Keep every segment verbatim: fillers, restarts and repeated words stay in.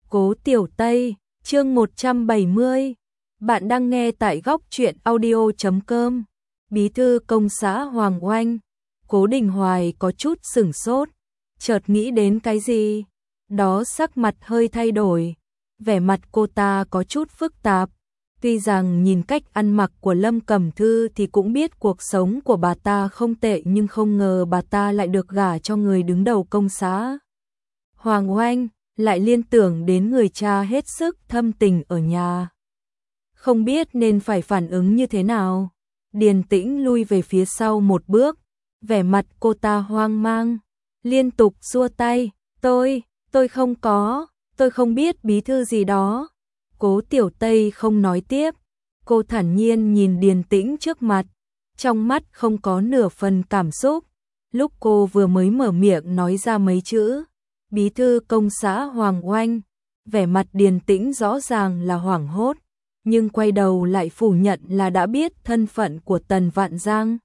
Cố Tiểu Tây, chương một trăm bảy mươi. Bạn đang nghe tại góc truyện audio chấm com. Bí thư công xã Hoàng Oanh. Cố Đình Hoài có chút sửng sốt, chợt nghĩ đến cái gì, đó sắc mặt hơi thay đổi, vẻ mặt cô ta có chút phức tạp. Tuy rằng nhìn cách ăn mặc của Lâm Cẩm Thư thì cũng biết cuộc sống của bà ta không tệ, nhưng không ngờ bà ta lại được gả cho người đứng đầu công xã Hoàng Oanh, lại liên tưởng đến người cha hết sức thâm tình ở nhà. Không biết nên phải phản ứng như thế nào. Điền Tĩnh lui về phía sau một bước, vẻ mặt cô ta hoang mang, liên tục xua tay, tôi, tôi không có, tôi không biết bí thư gì đó. Cố Tiểu Tây không nói tiếp, cô thản nhiên nhìn Điền Tĩnh trước mặt, trong mắt không có nửa phần cảm xúc. Lúc cô vừa mới mở miệng nói ra mấy chữ bí thư công xã Hoàng Oanh, vẻ mặt Điền Tĩnh rõ ràng là hoảng hốt, nhưng quay đầu lại phủ nhận là đã biết thân phận của Tần Vạn Giang.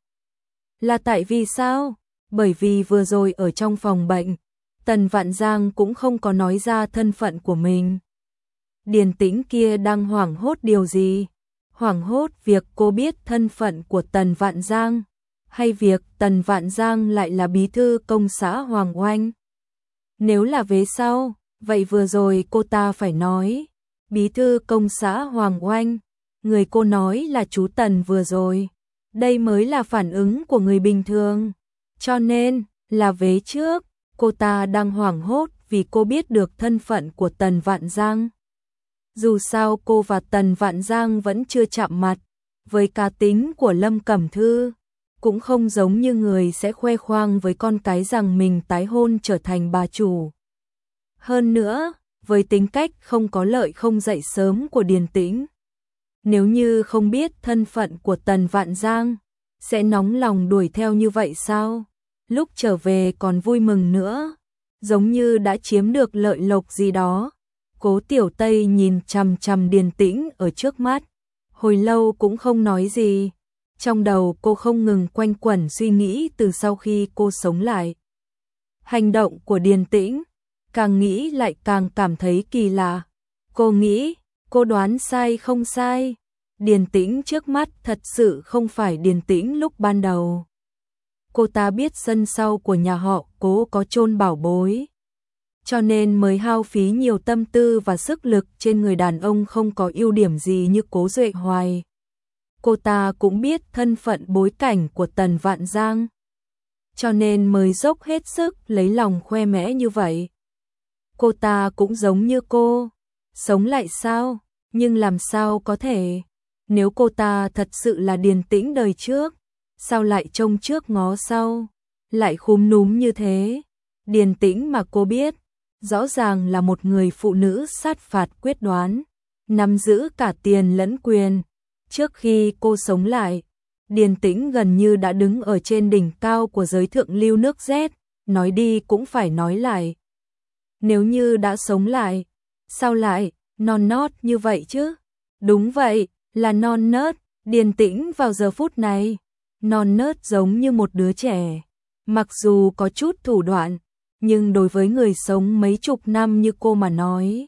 Là tại vì sao? Bởi vì vừa rồi ở trong phòng bệnh, Tần Vạn Giang cũng không có nói ra thân phận của mình. Điền Tĩnh kia đang hoảng hốt điều gì? Hoảng hốt việc cô biết thân phận của Tần Vạn Giang, hay việc Tần Vạn Giang lại là bí thư công xã Hoàng Oanh? Nếu là vế sau, vậy vừa rồi cô ta phải nói bí thư công xã Hoàng Oanh, người cô nói là chú Tần vừa rồi. Đây mới là phản ứng của người bình thường. Cho nên, là vế trước, cô ta đang hoảng hốt vì cô biết được thân phận của Tần Vạn Giang. Dù sao cô và Tần Vạn Giang vẫn chưa chạm mặt, với cá tính của Lâm Cẩm Thư, cũng không giống như người sẽ khoe khoang với con cái rằng mình tái hôn trở thành bà chủ. Hơn nữa, với tính cách không có lợi không dậy sớm của Điền Tĩnh, nếu như không biết thân phận của Tần Vạn Giang, sẽ nóng lòng đuổi theo như vậy sao? Lúc trở về còn vui mừng nữa, giống như đã chiếm được lợi lộc gì đó. Cố Tiểu Tây nhìn chằm chằm Điền Tĩnh ở trước mắt, hồi lâu cũng không nói gì. Trong đầu cô không ngừng quanh quẩn suy nghĩ từ sau khi cô sống lại. Hành động của Điền Tĩnh, càng nghĩ lại càng cảm thấy kỳ lạ. Cô nghĩ, cô đoán sai không sai. Điền Tĩnh trước mắt thật sự không phải Điền Tĩnh lúc ban đầu. Cô ta biết sân sau của nhà họ Cố có chôn bảo bối, cho nên mới hao phí nhiều tâm tư và sức lực trên người đàn ông không có ưu điểm gì như Cố Duệ Hoài. Cô ta cũng biết thân phận bối cảnh của Tần Vạn Giang, cho nên mới dốc hết sức lấy lòng khoe mẽ như vậy. Cô ta cũng giống như cô, sống lại sao? Nhưng làm sao có thể? Nếu cô ta thật sự là Điền Tĩnh đời trước, sao lại trông trước ngó sau, lại khúm núm như thế? Điền Tĩnh mà cô biết, rõ ràng là một người phụ nữ sát phạt quyết đoán, nắm giữ cả tiền lẫn quyền. Trước khi cô sống lại, Điền Tĩnh gần như đã đứng ở trên đỉnh cao của giới thượng lưu nước Z, nói đi cũng phải nói lại. Nếu như đã sống lại, sao lại non nớt như vậy chứ? Đúng vậy, là non nớt. Điền Tĩnh vào giờ phút này, non nớt giống như một đứa trẻ. Mặc dù có chút thủ đoạn, nhưng đối với người sống mấy chục năm như cô mà nói,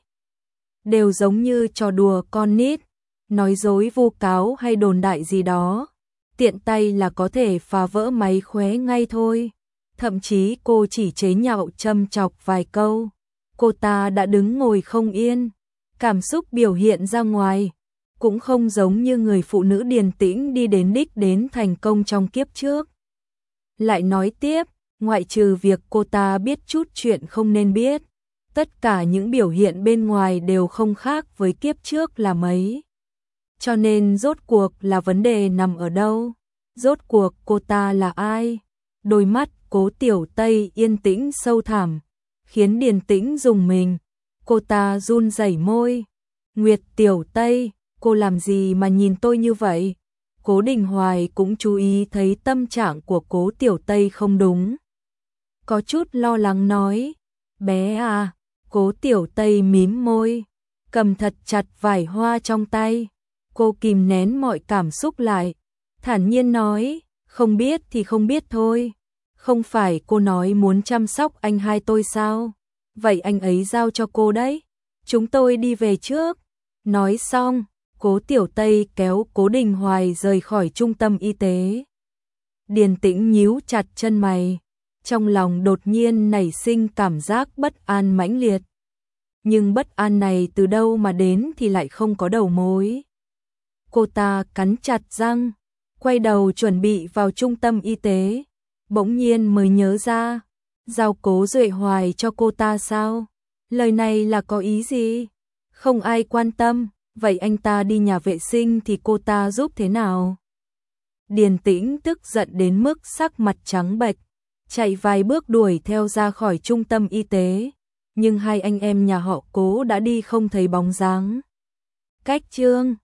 đều giống như trò đùa con nít. Nói dối vu cáo hay đồn đại gì đó, tiện tay là có thể phá vỡ máy khóe ngay thôi. Thậm chí cô chỉ chế nhạo châm chọc vài câu, cô ta đã đứng ngồi không yên, cảm xúc biểu hiện ra ngoài, cũng không giống như người phụ nữ Điền Tĩnh đi đến đích đến thành công trong kiếp trước. Lại nói tiếp, ngoại trừ việc cô ta biết chút chuyện không nên biết, tất cả những biểu hiện bên ngoài đều không khác với kiếp trước là mấy. Cho nên rốt cuộc là vấn đề nằm ở đâu? Rốt cuộc cô ta là ai? Đôi mắt Cố Tiểu Tây yên tĩnh sâu thẳm, khiến Điền Tĩnh rùng mình. Cô ta run rẩy môi. Nguyệt Tiểu Tây, cô làm gì mà nhìn tôi như vậy? Cố Đình Hoài cũng chú ý thấy tâm trạng của Cố Tiểu Tây không đúng, có chút lo lắng nói, bé à. Cố Tiểu Tây mím môi, cầm thật chặt vải hoa trong tay. Cô kìm nén mọi cảm xúc lại, thản nhiên nói, không biết thì không biết thôi. Không phải cô nói muốn chăm sóc anh hai tôi sao? Vậy anh ấy giao cho cô đấy. chúng tôi đi về trước. Nói xong, Cố Tiểu Tây kéo Cố Đình Hoài rời khỏi trung tâm y tế. Điền Tĩnh nhíu chặt chân mày, trong lòng đột nhiên nảy sinh cảm giác bất an mãnh liệt. Nhưng bất an này từ đâu mà đến thì lại không có đầu mối. Cô ta cắn chặt răng, quay đầu chuẩn bị vào trung tâm y tế, bỗng nhiên mới nhớ ra, giao Cố Duệ Hoài cho cô ta sao? Lời này là có ý gì? Không ai quan tâm, vậy anh ta đi nhà vệ sinh thì cô ta giúp thế nào? Điền Tĩnh tức giận đến mức sắc mặt trắng bệch, chạy vài bước đuổi theo ra khỏi trung tâm y tế, nhưng hai anh em nhà họ Cố đã đi không thấy bóng dáng. Cách chương